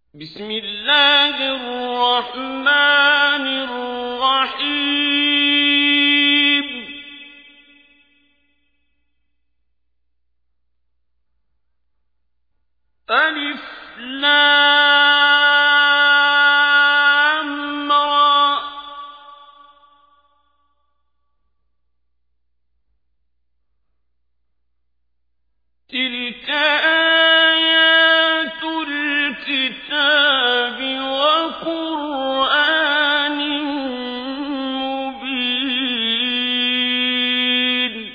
بسم الله الرحمن الرحيم ألف لام را تلك آيات الكتاب وقرآن مبين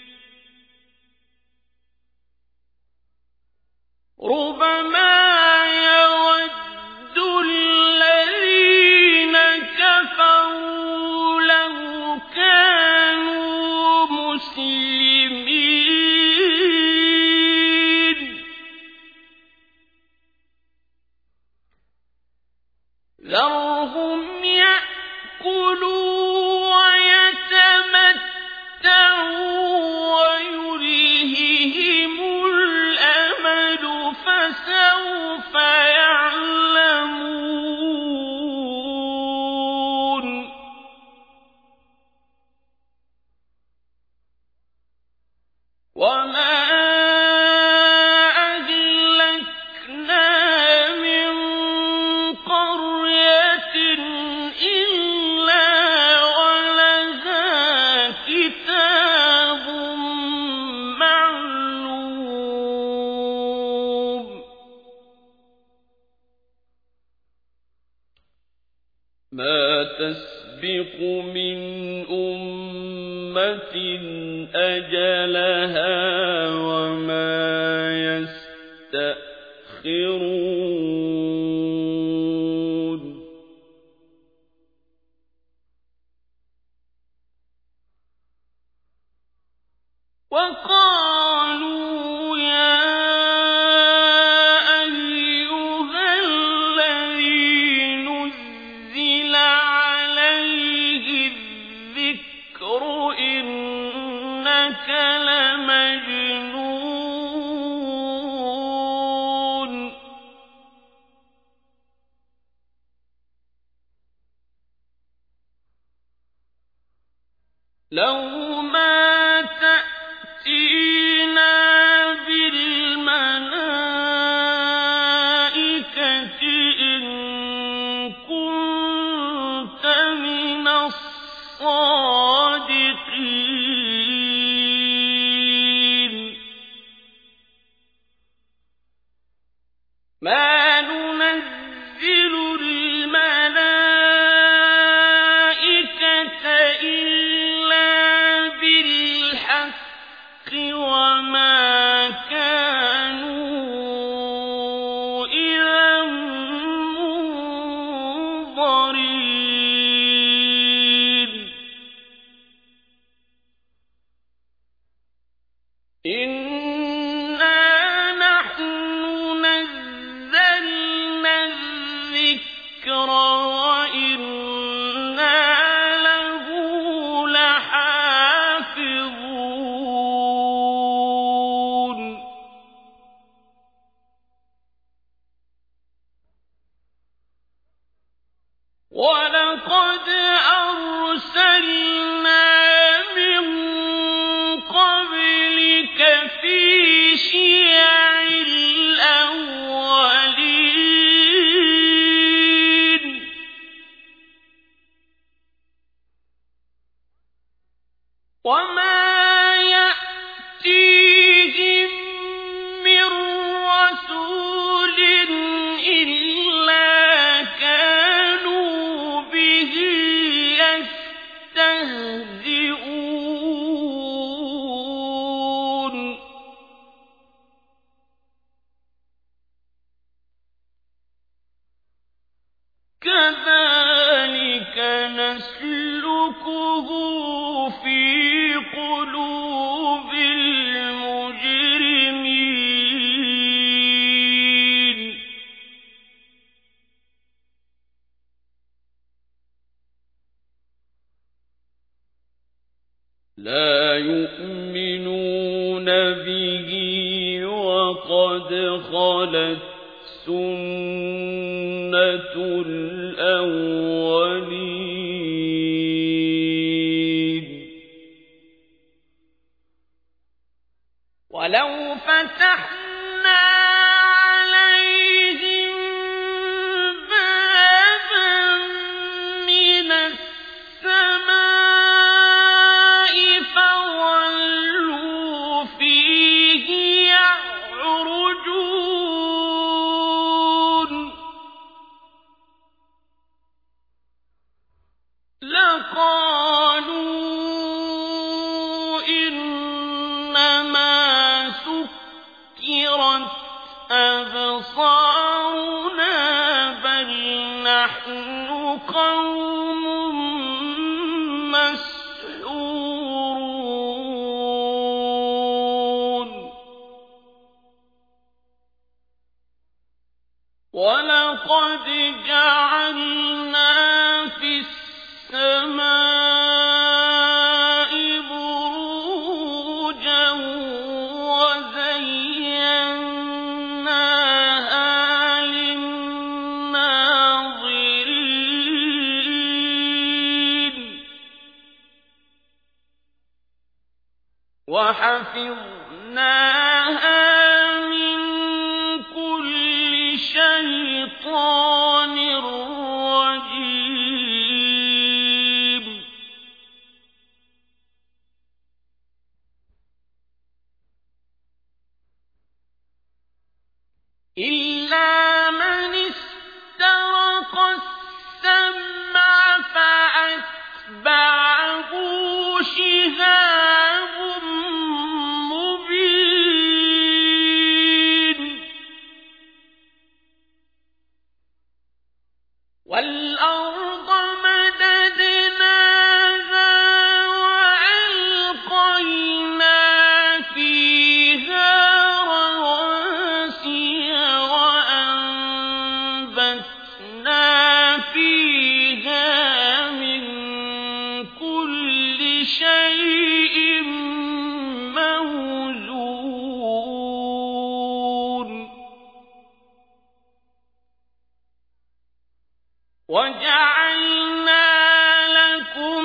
ربما يود الذين كفروا لو كانوا مسلمين ذرهم يأكلوا ويتمتعوا ويلههم الأمل فسوف يعلمون وما أهلكنا من قرية إلا ولها كتاب معلوم ما تسبق من أمة أجلها وما يستأخرون وقالوا يا أيها الذي نزل عليه الذكر إنك لمجنون لو ما تأتينا بالملائكة إن كنت من الصادقين ما ننزل الملائكة إلا بالحق وما كانوا إذا منظرين إنا نحن نزلنا الذكر وإنا له لحافظون ولقد أرسلنا من قبلك في شيع الأولين وما يأتيهم من رسول إلا كانوا به يستهزئون كذلك نسلكه في قلوب المجرمين لا يؤمنون به وقد خلت سنة الأولين ولو فتحنا عليهم بابا من السماء فظلوا فيه يعرجون لقالوا إنما سكرت أبصارنا بل نحن قوم مسحورون ولقد جعلنا في السماء بروجا وزيناها للناظرين وحفظناها من كل شيطان رجيم إلا من استرق السمع فأتبعه شهاب مبين والأرض مددناها وألقينا فيها رواسي وأنبتنا فيها من كل شيء موزون وجعلنا لكم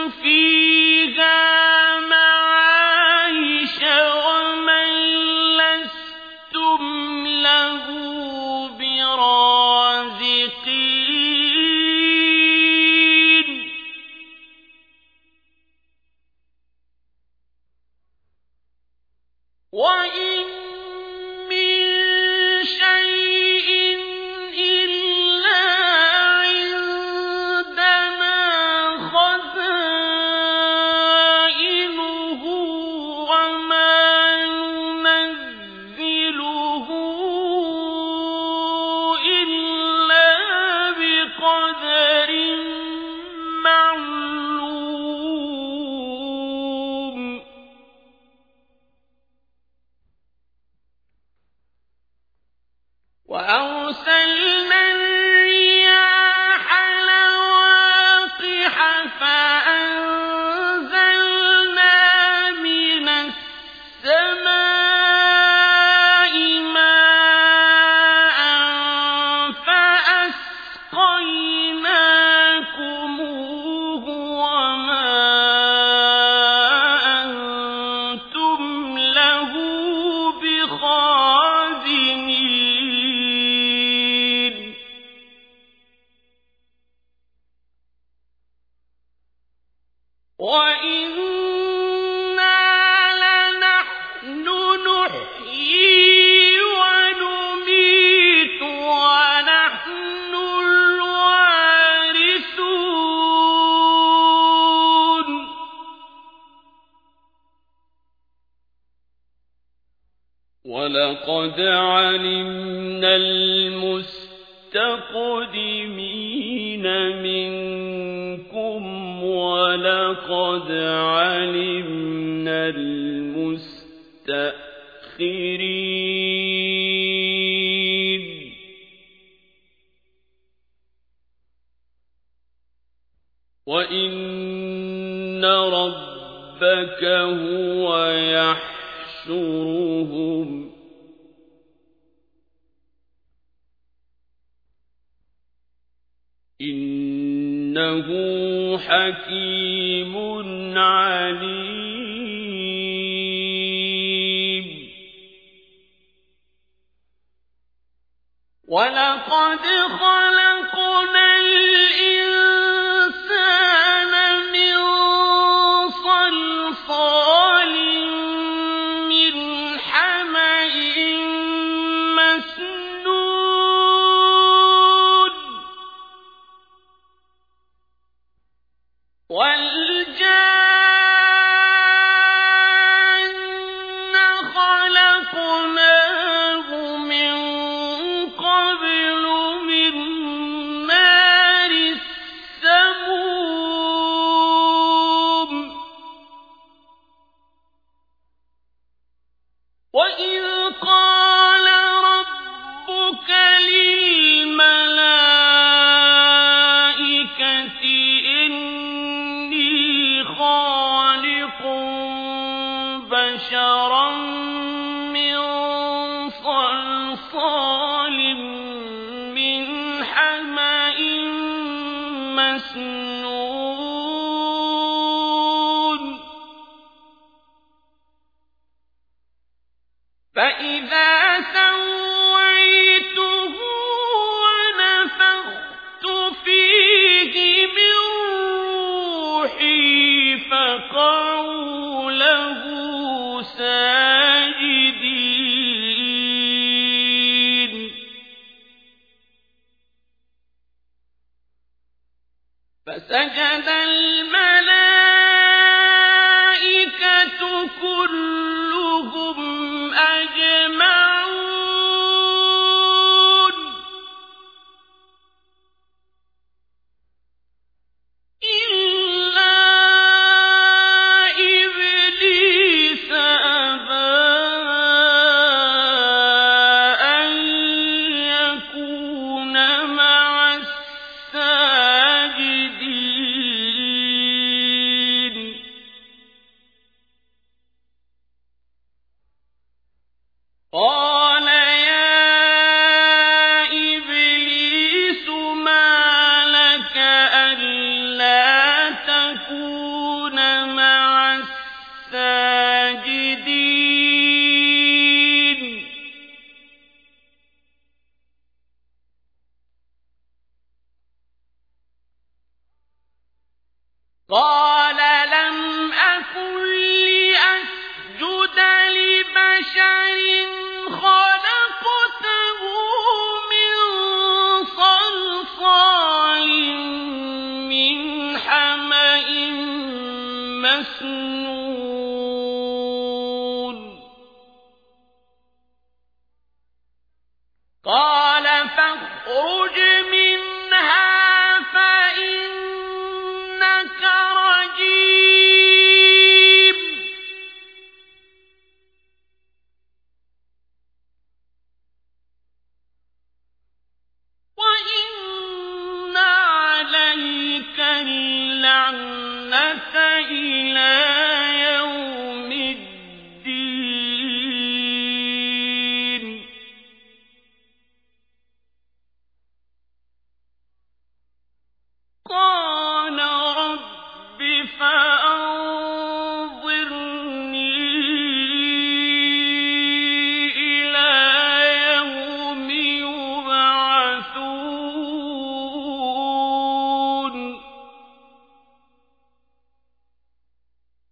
فيها معايش ومن لستم له برازقين وإن من شيء إلا عندنا خزائنه وما ننزله إلا بقدر معلوم وأرسلنا الرياح لواقح فأنزلنا من السماء ماء فأسقيناكموه وما أنتم له بخازنين وإنا لنحن نحيي ونميت ونحن الوارثون ولقد علمنا المستقدمين منكم ولقد علمنا المستأخرين وإن ربك هو يحشرهم إنه حكيم عليم. ولقد خلقنا الإنسان من صلصال من حمإ مسنون والجان خلقناه من قبل من نار السموم وإذ قال ربك للملائكة إني خالق بشرا من صلصال من حمإ مسنون فإذا سويته ونفخت فيه من روحي فقعوا له ساجدين فسجد الملائكة كلهم أجمعون إلا إبليس أبى أن يكون مع الساجدين قال يا إبليس ما لك ألا تكون مع الساجدين قال لم أكن لأسجد لبشر خلقته من صلصال من حمإ مسنون قال فاخرج منها فإنك رجيم وإن عليك اللعنة إلى يوم الدين قال رب فأنظرني إلى يوم يبعثون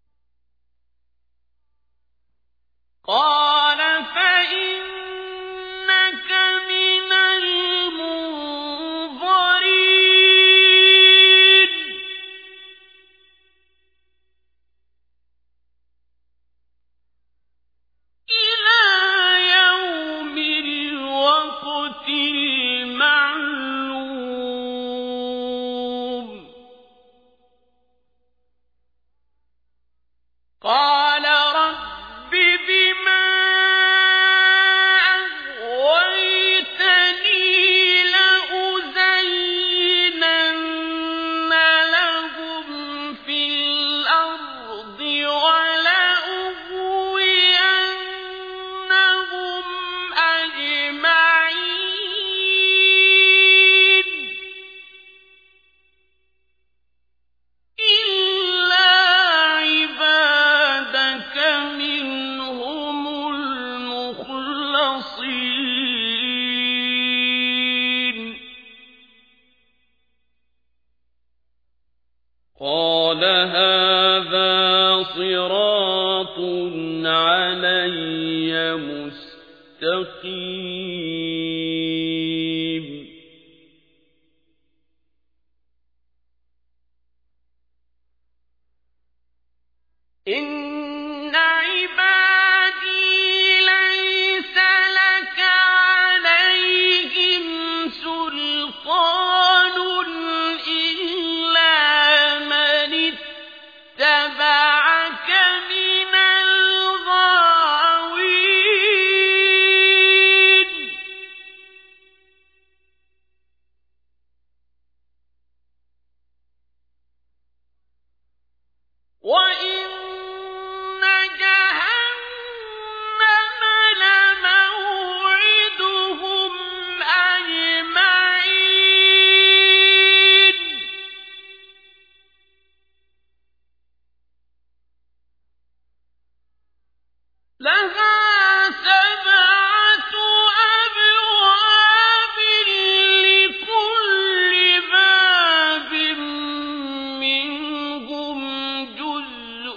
قال هذا صراط علي مستقيم إن عبادي ليس لك عليهم سلطان إلا من اتبعك من الغاوين وإن جهنم لموعدهم أجمعين لها 7 أبواب لكل باب منهم جزء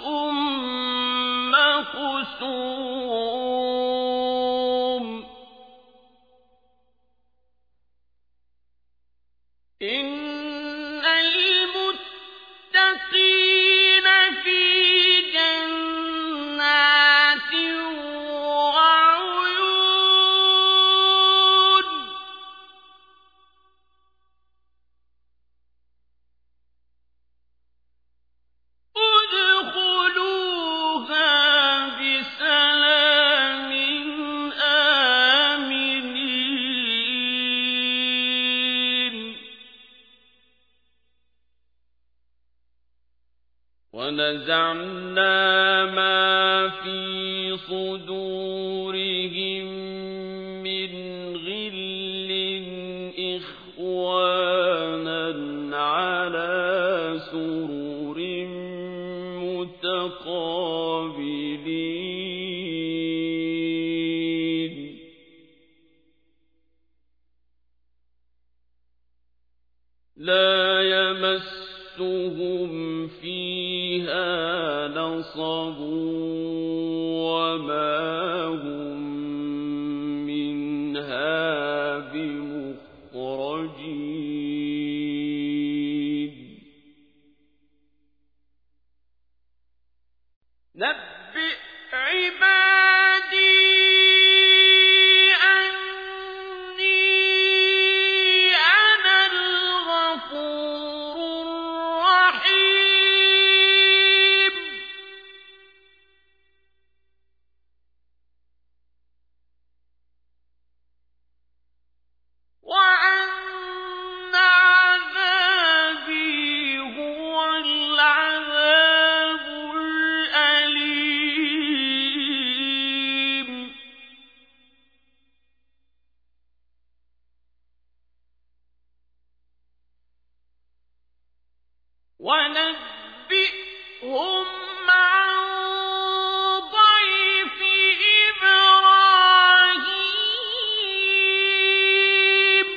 مقسوم إن المتقين في جنات وعيون ادخلوها بسلام آمنين ونزعنا ما في صدورهم من غل إخوانا على سرر متقابلين لا يمسهم فيها نصب وما هم منها بمخرجين نبئ عبادي أني أنا الغفور الرحيم وأن عذابي هو العذاب الأليم ونبئهم عن ضيف إبراهيم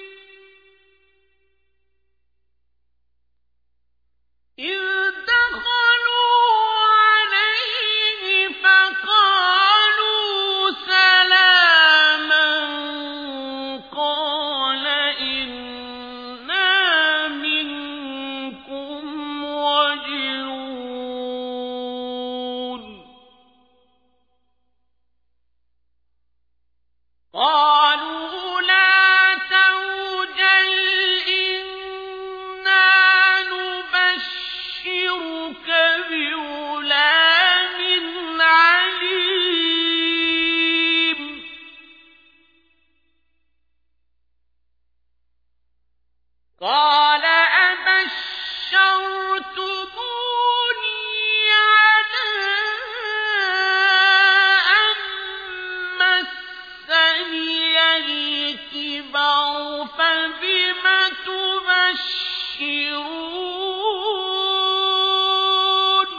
إذ دخلوا عليه فقالوا سلاما قال إنا منكم وجلون قالوا لا توجل إنا نبشرك بغلام عليم قال أبشرتموني على أن مسني الكبر فبم تبشرون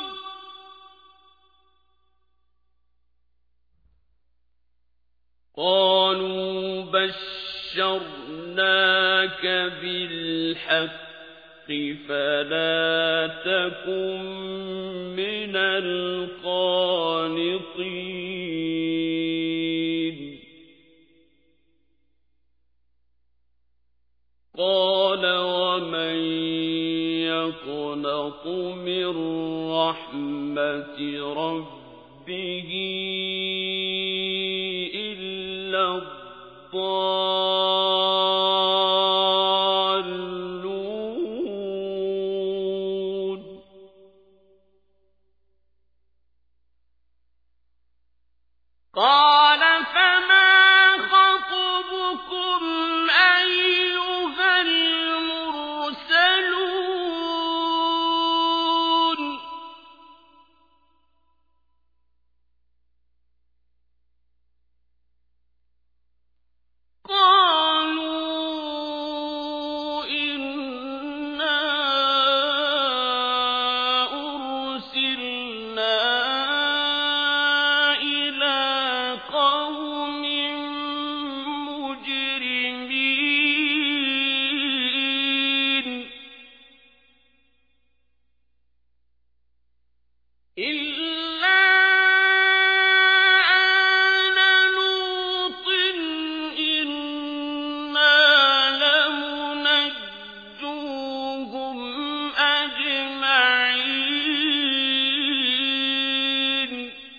قالوا بشرناك بالحق فلا تكن من القانطين قال ومن يقنط من رحمة ربه إلا الضالون قال فما خطبكم أيها المرسلون قالوا إنا أرسلنا إلى قوم مجرمين إلا آل لوط إنا لمنجوهم أجمعين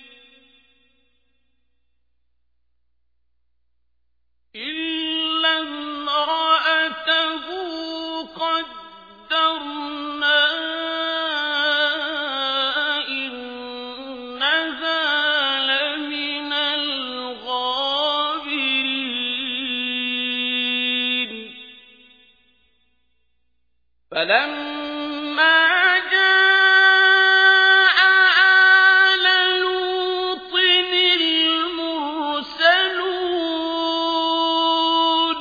إلا امرأته قدرنا إنها لمن الغابرين فلما جاء آل لوط المرسلون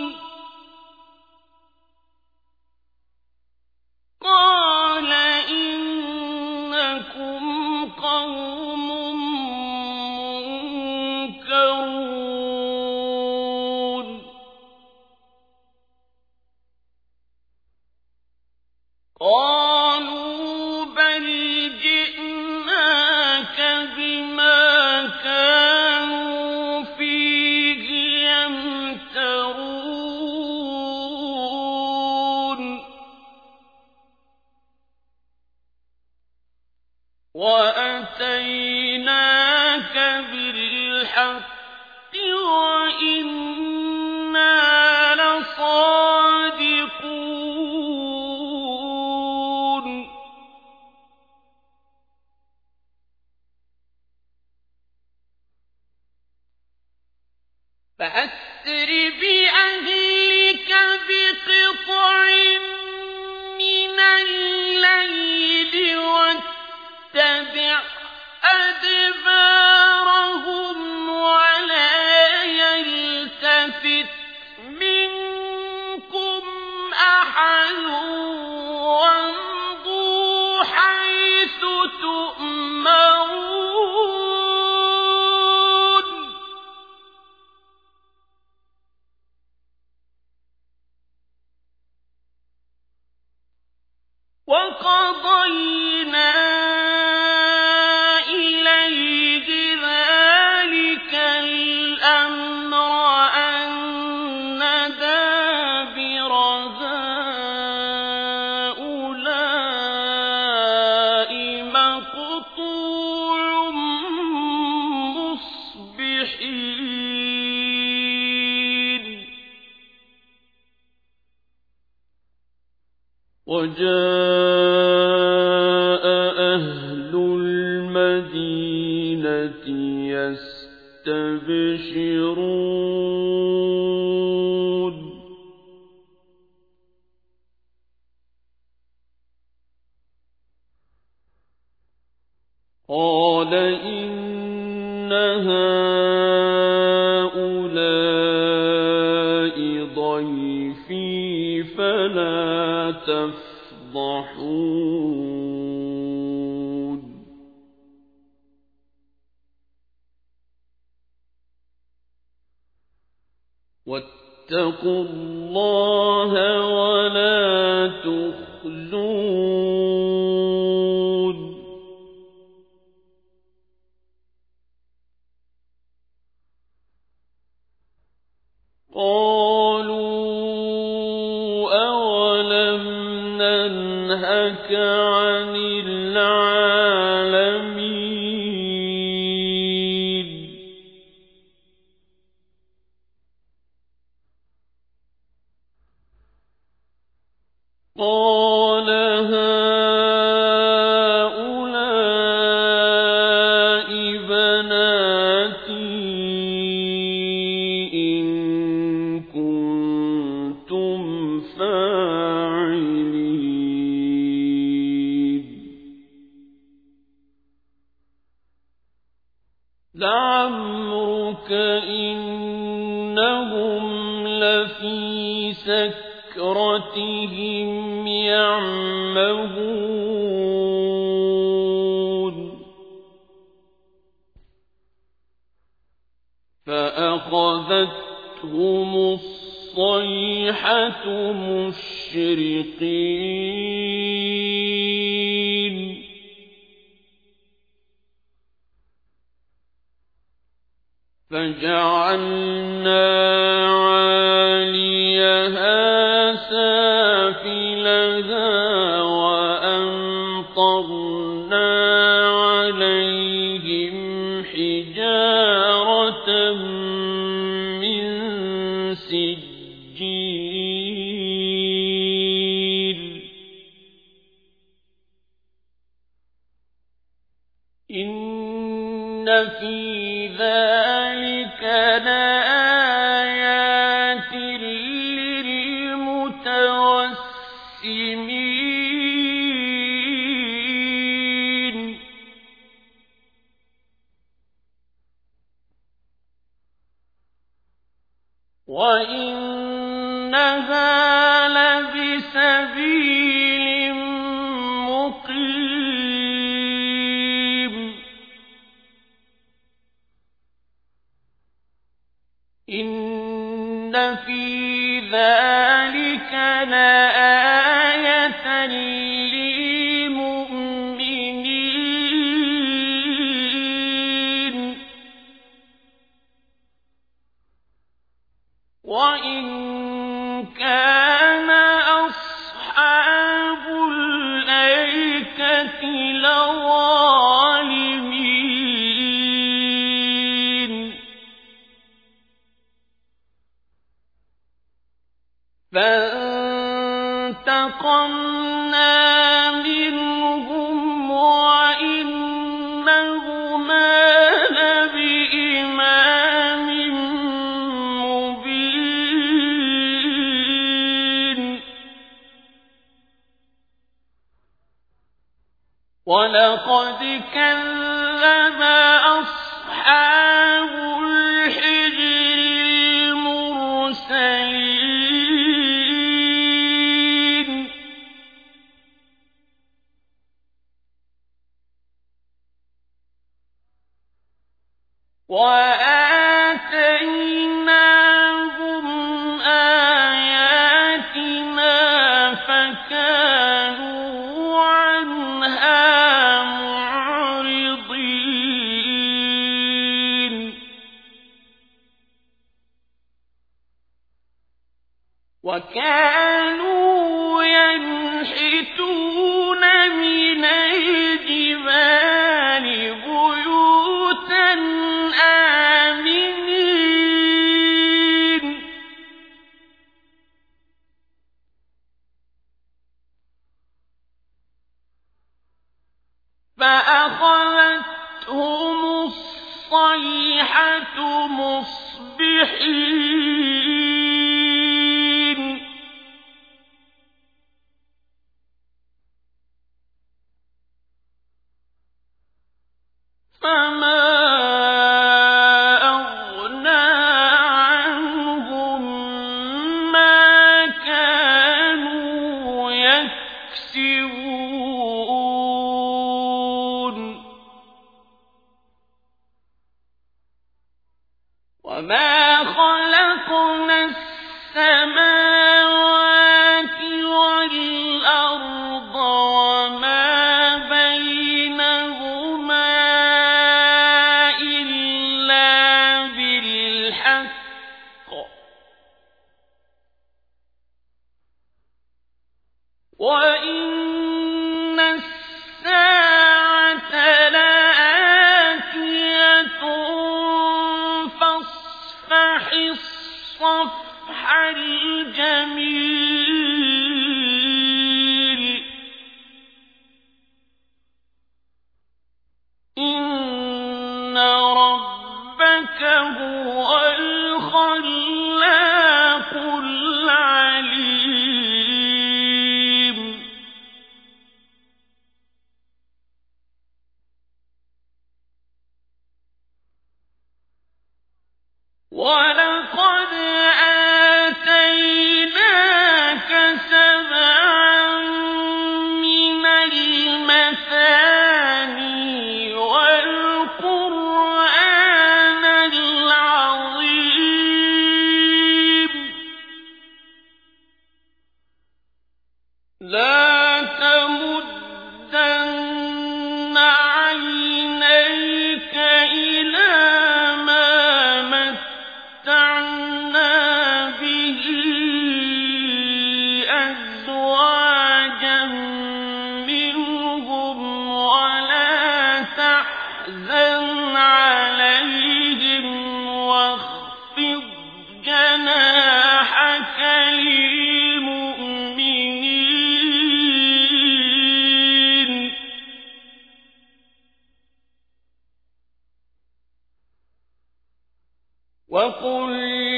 قال إنكم قوم منكرون قالوا بل جئناك بما كانوا فيه يمترون وأتيناك بالحق وإنا لصادقون فأسر بأهلك بقطع من الليل واتبع أدبارهم ولا يلتفت منكم أحد وامضوا حيث تؤمرون وقضينا إليه ذلك الأمر أن دابر هؤلاء مقطوع مصبحين وجاء أهل المدينة يستبشرون قال إن هؤلاء ضيفي فلا تفضحون واتقوا الله ولا تخزون ننهك عن العالمين قال هؤلاء بناتي إن كنتم فاعلين لعمرك إنهم لفي سكرتهم يعمهون فأخذتهم الصيحة مشرقين فجعلنا عاليها سافلها وأمطرنا عليهم حجارة من سجيل إن في ذلك لآيات للمتوسمين وإنها لبسبيل مقيم إن في ذلك لآية للمؤمنين وإن كان أصحاب الأيكة لظالمين فانتقمنا منهم وإنهما لبإمام مبين ولقد كذب أصحاب الحجر المرسلين وآتيناهم آياتنا فكانوا عنها معرضين وكانوا ينحتون من الجبال بيوتا آمنين فأخذتهم الصيحة مصبحين فما أغنى عنهم ما كانوا يكسبون وما خلقنا السماوات والأرض وما بينهما وَإِنَّ السَّاعَةَ لَآتِيَةٌ فَاصْفَحِ الصَّفْحَ الْجَمِيلَ إِنَّ رَبَّكَ هُوَ الْخَلَّاقُ الْعَلِيمُ وَلَقَدْ آتَيْنَاكَ سَبْعًا مِنَ الْمَثَانِي وَالْقُرْآنَ الْعَظِيمَ لَا تَمُدَّنَّ عَيْنَيْكَ إِلَىٰ مَا مَتَّعْنَا بِهِ أَزْوَاجًا مِّنْهُمْ وَلَا تَحْزَنْ عَلَيْهِمْ وَاخْفِضْ جَنَاحَكَ لِلْمُؤْمِنِينَ وَقُلْ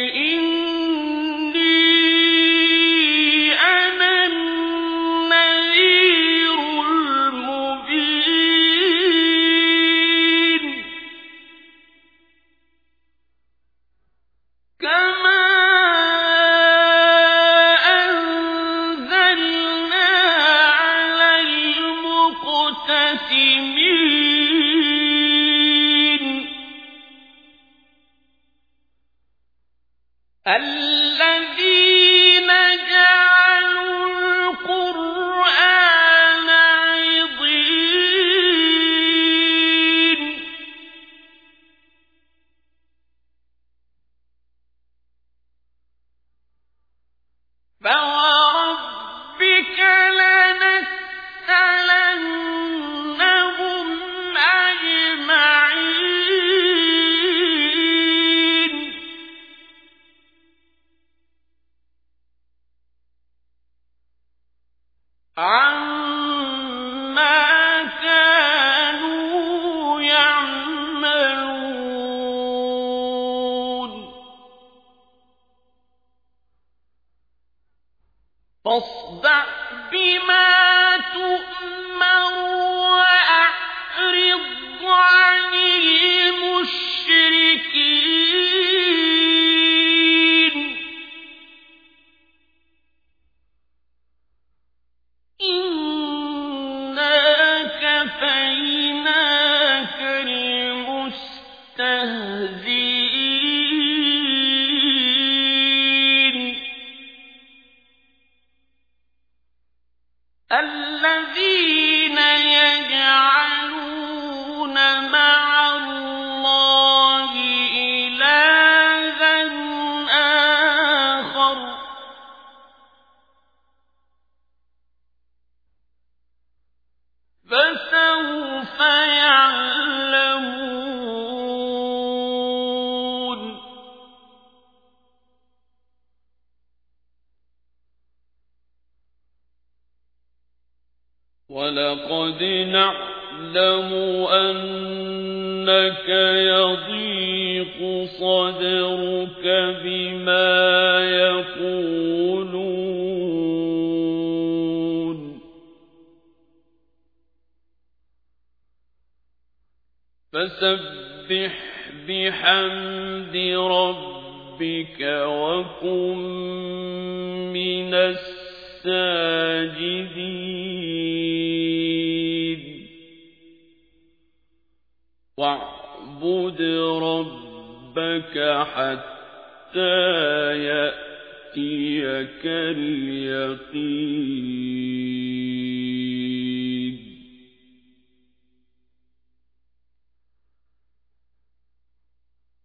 إِنِّي أَنَا النَّذِيرُ الْمُبِينُ كَمَا أَنزَلْنَا عَلَى الْمُقْتَسِمِينَ الَّذِينَ جَعَلُوا الْقُرْآنَ عِضِينَ فَوَرَبِّكَ لَنَسْأَلَنَّهُمْ أَجْمَعِينَ عَمَّا كَانُوا يَعْمَلُونَ فاصدع بما تؤمر وأعرض عن المشركين إنا كفيناك المستهزئين الذين يجعلون مع الله إلها آخر فسوف يعلمون وَلَقَدْ نَعْلَمُ أَنَّكَ يَضِيقُ صَدْرُكَ بِمَا يَقُولُونَ فَسَبِّحْ بِحَمْدِ رَبِّكَ وَكُن مِّنَ السَّاجِدِينَ وَاعْبُدْ رَبَّكَ حَتَّى يَأْتِيَكَ الْيَقِينُ